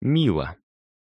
Мило.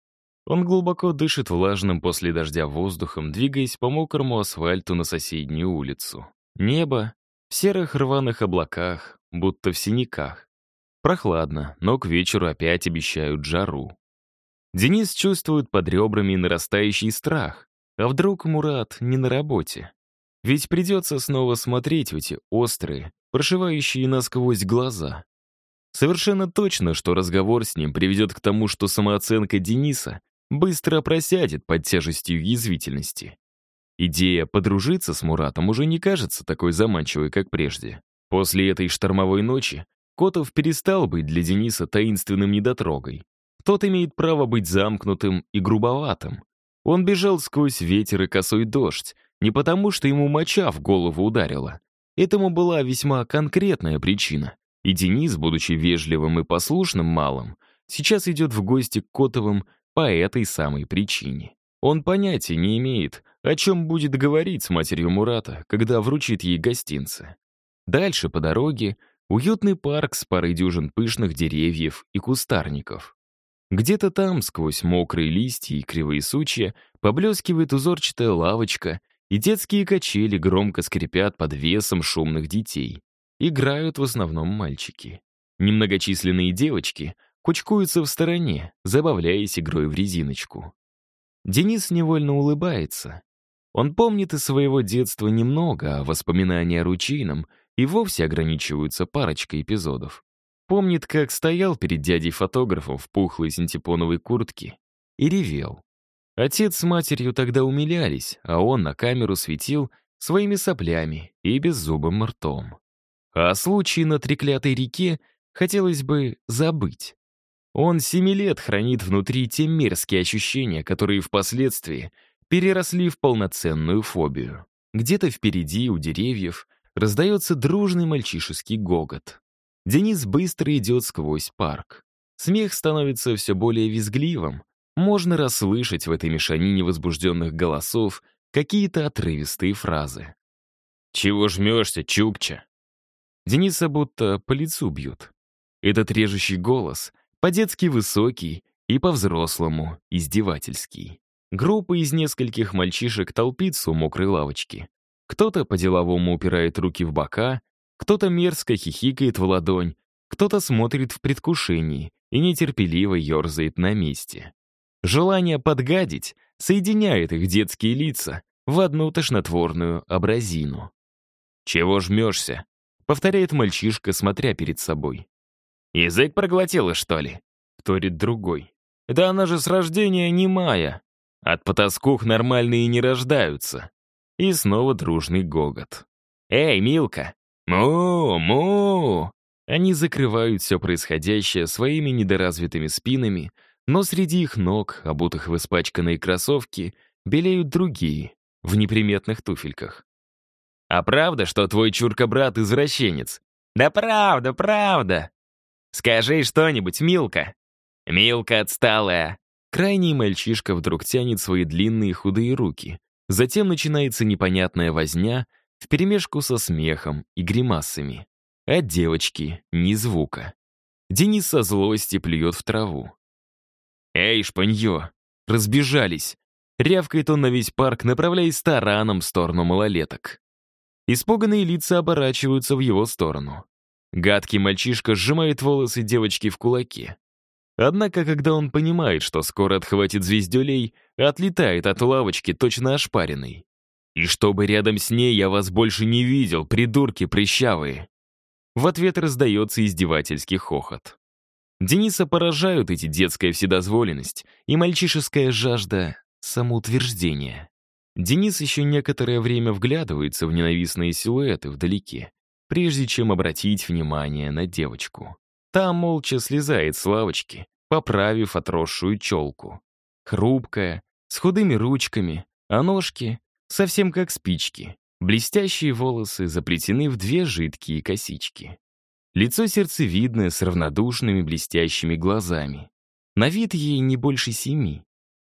Он глубоко дышит влажным после дождя воздухом, двигаясь по мокрому асфальту на соседнюю улицу. Небо в серых рваных облаках, будто в синяках. Прохладно, но к вечеру опять обещают жару. Денис чувствует под ребрами нарастающий страх. А вдруг Мурат не на работе? Ведь придется снова смотреть в эти острые, прошивающие насквозь глаза. Совершенно точно, что разговор с ним приведет к тому, что самооценка Дениса быстро просядет под тяжестью язвительности. Идея подружиться с Муратом уже не кажется такой заманчивой, как прежде. После этой штормовой ночи Котов перестал быть для Дениса таинственным недотрогой. Тот имеет право быть замкнутым и грубоватым. Он бежал сквозь ветер и косой дождь, не потому что ему моча в голову ударила. Этому была весьма конкретная причина. И Денис, будучи вежливым и послушным малым, сейчас идет в гости к Котовым по этой самой причине. Он понятия не имеет, о чем будет говорить с матерью Мурата, когда вручит ей гостинцы. Дальше по дороге уютный парк с парой дюжин пышных деревьев и кустарников. Где-то там, сквозь мокрые листья и кривые сучья, поблескивает узорчатая лавочка, и детские качели громко скрипят под весом шумных детей. Играют в основном мальчики. Немногочисленные девочки кучкуются в стороне, забавляясь игрой в резиночку. Денис невольно улыбается. Он помнит из своего детства немного, а воспоминания о ручейном и вовсе ограничиваются парочкой эпизодов. Помнит, как стоял перед дядей-фотографом в пухлой синтепоновой куртке и ревел. Отец с матерью тогда умилялись, а он на камеру светил своими соплями и беззубым ртом. А о случае на треклятой реке хотелось бы забыть. Он 7 лет хранит внутри те мерзкие ощущения, которые впоследствии переросли в полноценную фобию. Где-то впереди, у деревьев, раздается дружный мальчишеский гогот. Денис быстро идет сквозь парк. Смех становится все более визгливым. Можно расслышать в этой мешанине возбужденных голосов какие-то отрывистые фразы. «Чего жмешься, Чукча?» Дениса будто по лицу бьют. Этот режущий голос по-детски высокий и по-взрослому издевательский. Группа из нескольких мальчишек толпится у мокрой лавочки. Кто-то по-деловому упирает руки в бока, кто-то мерзко хихикает в ладонь, кто-то смотрит в предвкушении и нетерпеливо ерзает на месте. Желание подгадить соединяет их детские лица в одну тошнотворную образину. «Чего жмешься?» — повторяет мальчишка, смотря перед собой. «Язык проглотила, что ли?» — вторит другой. «Да она же с рождения немая. От потаскух нормальные не рождаются». И снова дружный гогот. «Эй, Милка! Му-му!» Они закрывают все происходящее своими недоразвитыми спинами, но среди их ног, обутых в испачканные кроссовки, белеют другие, в неприметных туфельках. «А правда, что твой чурка-брат извращенец?» «Да правда, правда!» «Скажи что-нибудь, Милка!» «Милка отсталая!» Крайний мальчишка вдруг тянет свои длинные худые руки. Затем начинается непонятная возня вперемешку со смехом и гримасами. От девочки ни звука. Денис со злости плюет в траву. «Эй, шпанье! Разбежались!» Рявкает он на весь парк, направляясь тараном в сторону малолеток. Испуганные лица оборачиваются в его сторону. Гадкий мальчишка сжимает волосы девочки в кулаке. Однако, когда он понимает, что скоро отхватит звездюлей, отлетает от лавочки точно ошпаренный. «И чтобы рядом с ней я вас больше не видел, придурки прыщавые!» В ответ раздается издевательский хохот. Дениса поражают эти детская вседозволенность и мальчишеская жажда самоутверждения. Денис еще некоторое время вглядывается в ненавистные силуэты вдалеке, прежде чем обратить внимание на девочку. Та молча слезает с лавочки, поправив отросшую челку. Хрупкая, с худыми ручками, а ножки совсем как спички. Блестящие волосы заплетены в 2 жидкие косички. Лицо сердцевидное с равнодушными блестящими глазами. На вид ей не больше 7.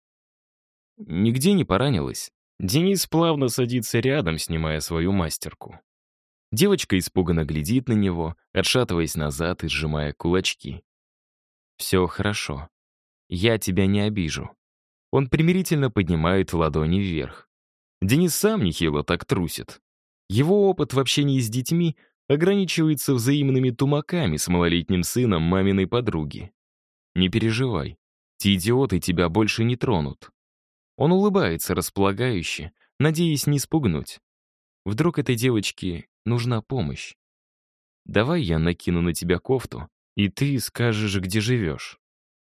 Нигде не поранилась. Денис плавно садится рядом, снимая свою мастерку. Девочка испуганно глядит на него, отшатываясь назад и сжимая кулачки. «Все хорошо». Я тебя не обижу». Он примирительно поднимает ладони вверх. Денис сам нехило так трусит. Его опыт в общении с детьми ограничивается взаимными тумаками с малолетним сыном маминой подруги. «Не переживай, те идиоты тебя больше не тронут». Он улыбается располагающе, надеясь не спугнуть. Вдруг этой девочке нужна помощь. «Давай я накину на тебя кофту, и ты скажешь, где живешь».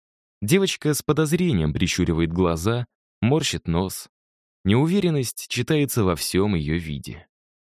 Девочка с подозрением прищуривает глаза, морщит нос. Неуверенность читается во всем ее виде.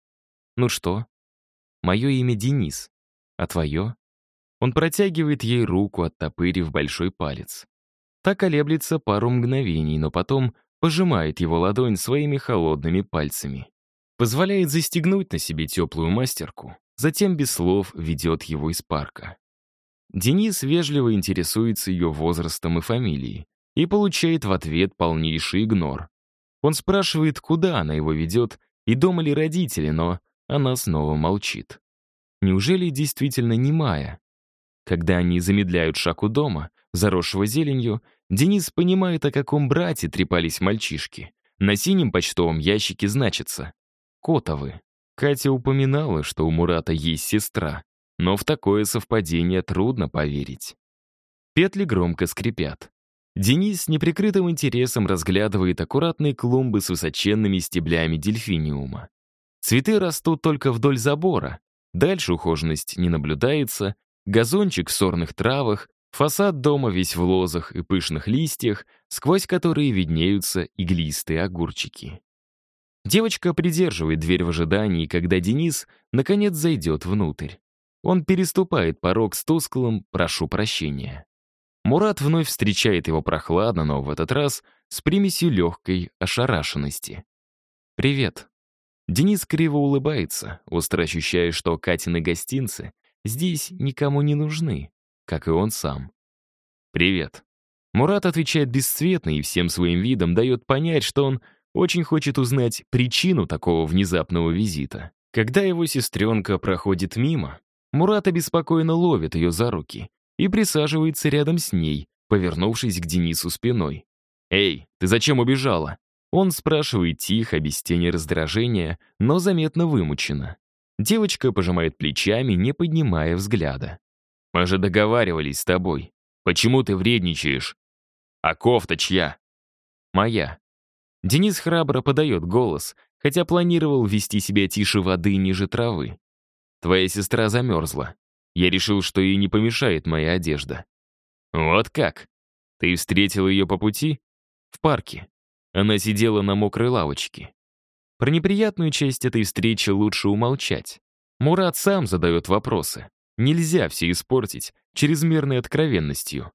«Ну что? Мое имя Денис. А твое?» Он протягивает ей руку, оттопырив большой палец. Та колеблется пару мгновений, но потом пожимает его ладонь своими холодными пальцами. Позволяет застегнуть на себе теплую мастерку, затем без слов ведет его из парка. Денис вежливо интересуется ее возрастом и фамилией и получает в ответ полнейший игнор. Он спрашивает, куда она его ведет и дома ли родители, но она снова молчит. Неужели действительно немая? Когда они замедляют шаг у дома, заросшего зеленью, Денис понимает, о каком брате трепались мальчишки. На синем почтовом ящике значится «Котовы». Катя упоминала, что у Мурата есть сестра, но в такое совпадение трудно поверить. Петли громко скрипят. Денис с неприкрытым интересом разглядывает аккуратные клумбы с высоченными стеблями дельфиниума. Цветы растут только вдоль забора, дальше ухоженность не наблюдается, газончик в сорных травах, фасад дома весь в лозах и пышных листьях, сквозь которые виднеются иглистые огурчики. Девочка придерживает дверь в ожидании, когда Денис наконец зайдет внутрь. Он переступает порог с тусклым «прошу прощения». Мурат вновь встречает его прохладно, но в этот раз с примесью легкой ошарашенности. «Привет». Денис криво улыбается, остро ощущая, что Катины гостинцы здесь никому не нужны, как и он сам. «Привет». Мурат отвечает бесцветно и всем своим видом дает понять, что он очень хочет узнать причину такого внезапного визита. Когда его сестренка проходит мимо, Мурат обеспокоенно ловит ее за руки и присаживается рядом с ней, повернувшись к Денису спиной. «Эй, ты зачем убежала?» Он спрашивает тихо, без тени раздражения, но заметно вымученно. Девочка пожимает плечами, не поднимая взгляда. «Мы же договаривались с тобой. Почему ты вредничаешь? А кофта чья?» «Моя». Денис храбро подает голос, хотя планировал вести себя тише воды ниже травы. «Твоя сестра замерзла. Я решил, что ей не помешает моя одежда». «Вот как? Ты встретил ее по пути?» «В парке. Она сидела на мокрой лавочке». Про неприятную часть этой встречи лучше умолчать. Мурат сам задает вопросы. Нельзя все испортить чрезмерной откровенностью.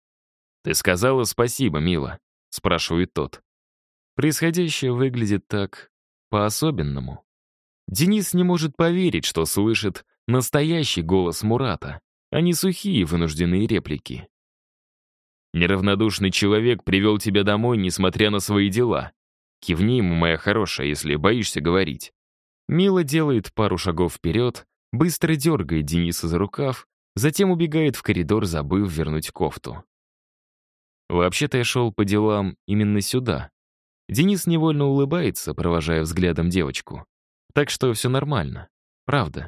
«Ты сказала спасибо, мила?» — спрашивает тот. Происходящее выглядит так по-особенному. Денис не может поверить, что слышит настоящий голос Мурата, а не сухие вынужденные реплики. «Неравнодушный человек привел тебя домой, несмотря на свои дела. Кивни ему, моя хорошая, если боишься говорить». Мила делает пару шагов вперед, быстро дергает Дениса за рукав, затем убегает в коридор, забыв вернуть кофту. «Вообще-то я шел по делам именно сюда». Денис невольно улыбается, провожая взглядом девочку. Так что все нормально. Правда.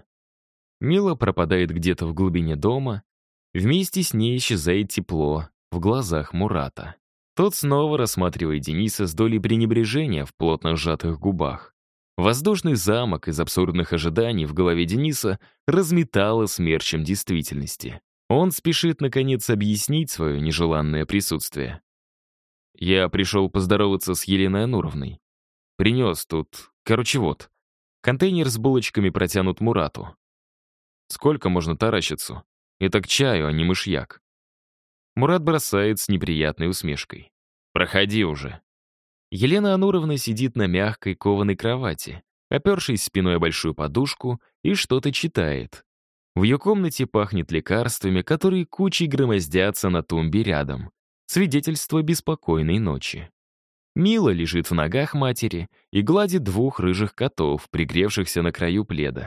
Мила пропадает где-то в глубине дома. Вместе с ней исчезает тепло в глазах Мурата. Тот снова рассматривает Дениса с долей пренебрежения в плотно сжатых губах. Воздушный замок из абсурдных ожиданий в голове Дениса разметало смерчем действительности. Он спешит, наконец, объяснить свое нежеланное присутствие. «Я пришел поздороваться с Еленой Ануровной. Принес тут... Короче, вот. Контейнер с булочками протянут Мурату. Сколько можно таращиться? Это к чаю, а не мышьяк». Мурат бросает с неприятной усмешкой. «Проходи уже». Елена Ануровна сидит на мягкой кованой кровати, опершись спиной о большую подушку, и что-то читает. В ее комнате пахнет лекарствами, которые кучей громоздятся на тумбе рядом. Свидетельство беспокойной ночи. Мила лежит в ногах матери и гладит двух рыжих котов, пригревшихся на краю пледа.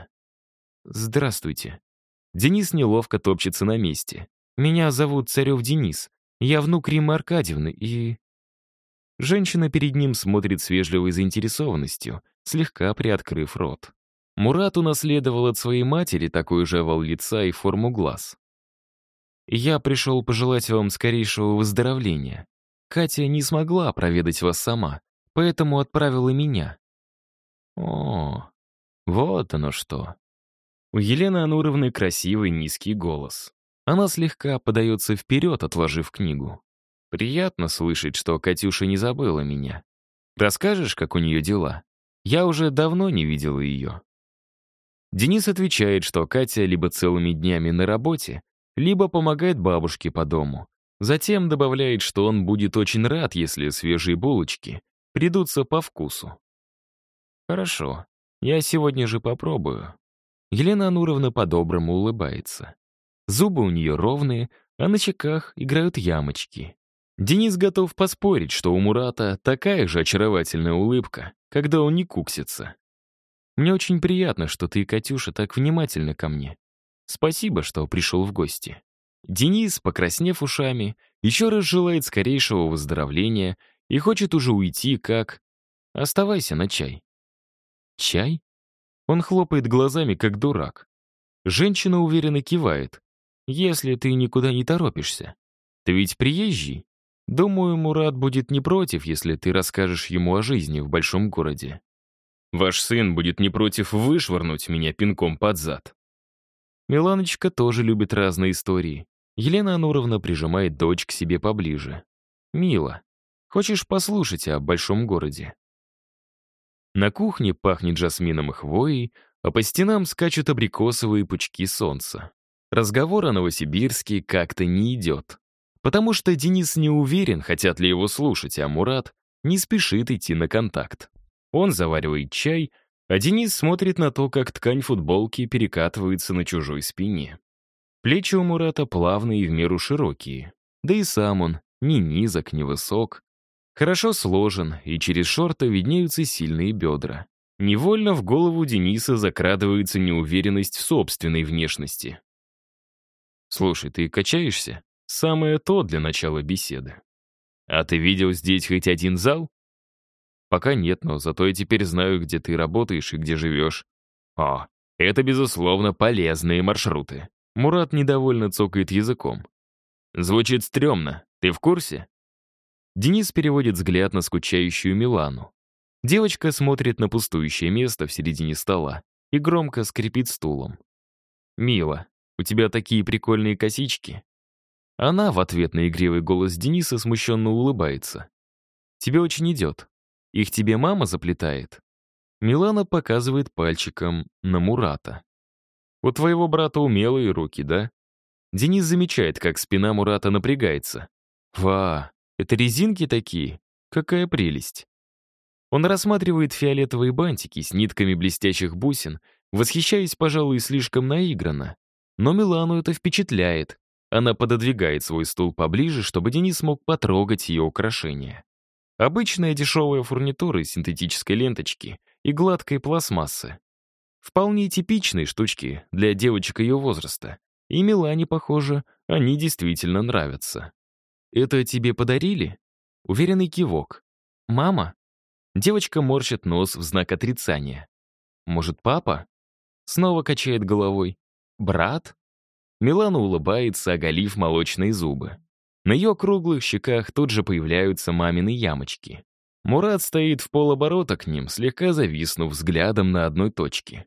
«Здравствуйте». Денис неловко топчется на месте. «Меня зовут Царев Денис. Я внук Риммы Аркадьевны, и...» Женщина перед ним смотрит с вежливой заинтересованностью, слегка приоткрыв рот. Мурат унаследовал от своей матери такой же овал лица и форму глаз. «Я пришел пожелать вам скорейшего выздоровления. Катя не смогла проведать вас сама, поэтому отправила меня». «О, вот оно что». У Елены Ануровны красивый низкий голос. Она слегка подается вперед, отложив книгу. «Приятно слышать, что Катюша не забыла меня. Расскажешь, как у нее дела? Я уже давно не видела ее». Денис отвечает, что Катя либо целыми днями на работе, либо помогает бабушке по дому. Затем добавляет, что он будет очень рад, если свежие булочки придутся по вкусу. «Хорошо, я сегодня же попробую». Елена Ануровна по-доброму улыбается. Зубы у нее ровные, а на щеках играют ямочки. Денис готов поспорить, что у Мурата такая же очаровательная улыбка, когда он не куксится. «Мне очень приятно, что ты, Катюша, так внимательны ко мне. Спасибо, что пришел в гости». Денис, покраснев ушами, еще раз желает скорейшего выздоровления и хочет уже уйти, как... «Оставайся на чай». «Чай?» Он хлопает глазами, как дурак. Женщина уверенно кивает. «Если ты никуда не торопишься. Ты ведь приезжий? Думаю, Мурат будет не против, если ты расскажешь ему о жизни в большом городе. Ваш сын будет не против вышвырнуть меня пинком под зад». Миланочка тоже любит разные истории. Елена Ануровна прижимает дочь к себе поближе. «Мила, хочешь послушать о большом городе?» На кухне пахнет жасмином и хвоей, а по стенам скачут абрикосовые пучки солнца. Разговор о Новосибирске как-то не идет. Потому что Денис не уверен, хотят ли его слушать, а Мурат не спешит идти на контакт. Он заваривает чай, а Денис смотрит на то, как ткань футболки перекатывается на чужой спине. Плечи у Мурата плавные и в меру широкие. Да и сам он ни низок, ни высок. Хорошо сложен, и через шорты виднеются сильные бедра. Невольно в голову Дениса закрадывается неуверенность в собственной внешности. «Слушай, ты качаешься? Самое то для начала беседы. А ты видел здесь хоть один зал?» «Пока нет, но зато я теперь знаю, где ты работаешь и где живешь». «О, это, безусловно, полезные маршруты». Мурат недовольно цокает языком. «Звучит стрёмно. Ты в курсе?» Денис переводит взгляд на скучающую Милану. Девочка смотрит на пустующее место в середине стола и громко скрипит стулом. «Мила, у тебя такие прикольные косички». Она в ответ на игривый голос Дениса смущенно улыбается. «Тебе очень идет. Их тебе мама заплетает?» Милана показывает пальчиком на Мурата. «У твоего брата умелые руки, да?» Денис замечает, как спина Мурата напрягается. «Ва, это резинки такие? Какая прелесть!» Он рассматривает фиолетовые бантики с нитками блестящих бусин, восхищаясь, пожалуй, слишком наигранно. Но Милану это впечатляет. Она пододвигает свой стул поближе, чтобы Денис мог потрогать ее украшения. Обычная дешевая фурнитура из синтетической ленточки и гладкой пластмассы. Вполне типичные штучки для девочек ее возраста. И Милане, похоже, они действительно нравятся. «Это тебе подарили?» Уверенный кивок. «Мама?» Девочка морщит нос в знак отрицания. «Может, папа?» Снова качает головой. «Брат?» Милана улыбается, оголив молочные зубы. На ее круглых щеках тут же появляются мамины ямочки. Мурат стоит в полоборота к ним, слегка зависнув взглядом на одной точке.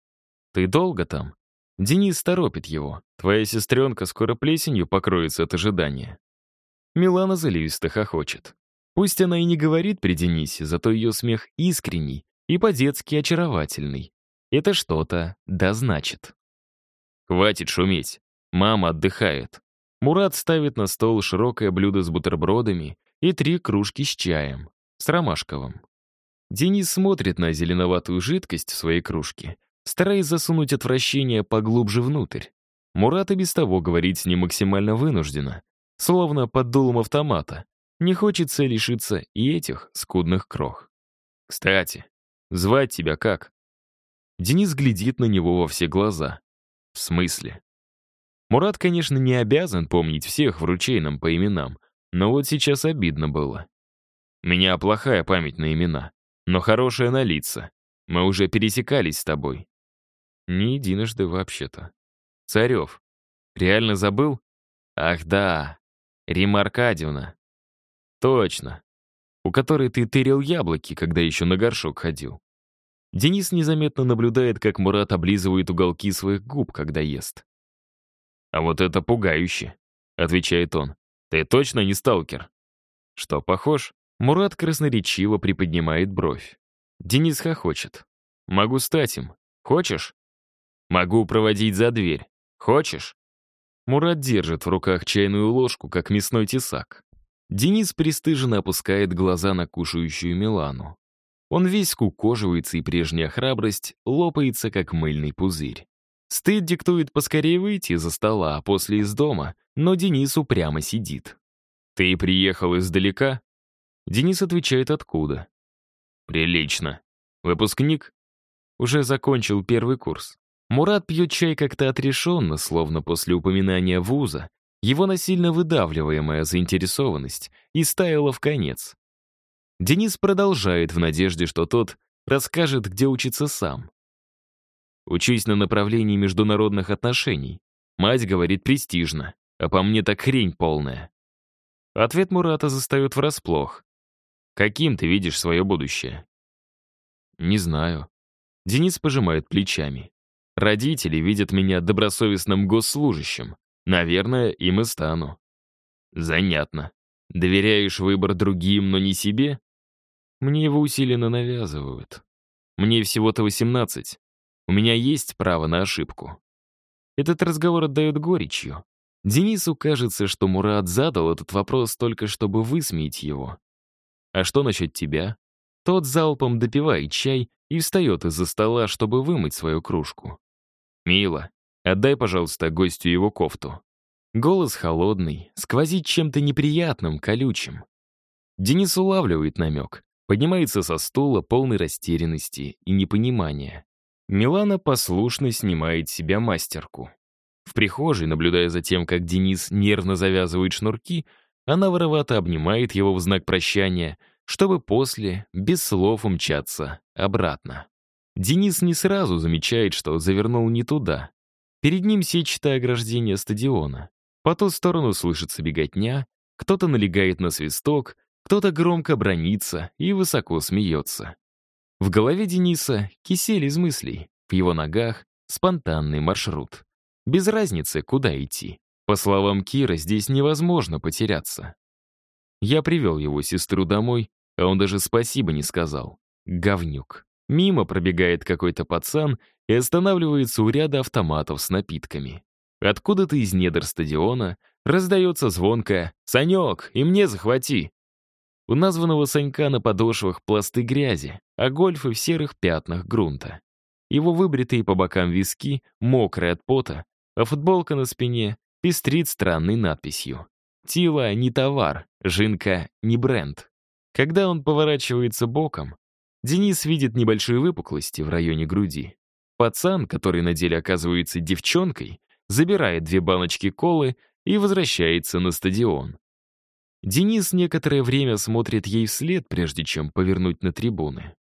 «Ты долго там?» Денис торопит его. «Твоя сестренка скоро плесенью покроется от ожидания». Милана заливисто хохочет. Пусть она и не говорит при Денисе, зато ее смех искренний и по-детски очаровательный. Это что-то да значит. «Хватит шуметь. Мама отдыхает». Мурат ставит на стол широкое блюдо с бутербродами и 3 кружки с чаем, с ромашковым. Денис смотрит на зеленоватую жидкость в своей кружке, стараясь засунуть отвращение поглубже внутрь. Мурат и без того говорить с ним максимально вынужденно, словно под дулом автомата. Не хочется лишиться и этих скудных крох. «Кстати, звать тебя как?» Денис глядит на него во все глаза. «В смысле?» Мурат, конечно, не обязан помнить всех в ручейном по именам, но вот сейчас обидно было. У меня плохая память на имена, но хорошая на лица. Мы уже пересекались с тобой. Не единожды вообще-то. Царев. Реально забыл? Ах да, Римма Аркадьевна. Точно. У которой ты тырил яблоки, когда еще на горшок ходил. Денис незаметно наблюдает, как Мурат облизывает уголки своих губ, когда ест. «А вот это пугающе», — отвечает он. «Ты точно не сталкер?» «Что, похож?» Мурат красноречиво приподнимает бровь. Денис хохочет. «Могу стать им. Хочешь?» «Могу проводить за дверь. Хочешь?» Мурат держит в руках чайную ложку, как мясной тесак. Денис пристыженно опускает глаза на кушающую Милану. Он весь скукоживается, и прежняя храбрость лопается, как мыльный пузырь. Стыд диктует поскорее выйти из-за стола, а после из дома, но Денис упрямо сидит. «Ты приехал издалека?» Денис отвечает, откуда. «Прилично. Выпускник?» Уже закончил первый курс. Мурат пьет чай как-то отрешенно, словно после упоминания вуза. Его насильно выдавливаемая заинтересованность истаяла в конец. Денис продолжает в надежде, что тот расскажет, где учится сам. «Учусь на направлении международных отношений. Мать говорит, престижно, а по мне так хрень полная». Ответ Мурата застает врасплох. «Каким ты видишь свое будущее?» «Не знаю». Денис пожимает плечами. «Родители видят меня добросовестным госслужащим. Наверное, им и стану». «Занятно. Доверяешь выбор другим, но не себе?» «Мне его усиленно навязывают. Мне всего-то 18. У меня есть право на ошибку». Этот разговор отдает горечью. Денису кажется, что Мурат задал этот вопрос только чтобы высмеять его. «А что насчет тебя?» Тот залпом допивает чай и встает из-за стола, чтобы вымыть свою кружку. «Мила, отдай, пожалуйста, гостю его кофту». Голос холодный, сквозит чем-то неприятным, колючим. Денис улавливает намек, поднимается со стула, полной растерянности и непонимания. Милана послушно снимает с себя мастерку. В прихожей, наблюдая за тем, как Денис нервно завязывает шнурки, она воровато обнимает его в знак прощания, чтобы после без слов умчаться обратно. Денис не сразу замечает, что завернул не туда. Перед ним сетчатое ограждение стадиона. По ту сторону слышится беготня, кто-то налегает на свисток, кто-то громко бранится и высоко смеется. В голове Дениса кисель из мыслей, в его ногах спонтанный маршрут. Без разницы, куда идти. По словам Кира, здесь невозможно потеряться. Я привел его сестру домой, а он даже спасибо не сказал. Говнюк. Мимо пробегает какой-то пацан и останавливается у ряда автоматов с напитками. Откуда-то из недр стадиона раздается звонкое «Санек, и мне захвати!». У названного Санька на подошвах пласты грязи, а гольфы в серых пятнах грунта. Его выбритые по бокам виски мокрые от пота, а футболка на спине пестрит странной надписью. «Тила не товар, жинка не бренд». Когда он поворачивается боком, Денис видит небольшие выпуклости в районе груди. Пацан, который на деле оказывается девчонкой, забирает 2 баночки колы и возвращается на стадион. Денис некоторое время смотрит ей вслед, прежде чем повернуть на трибуны.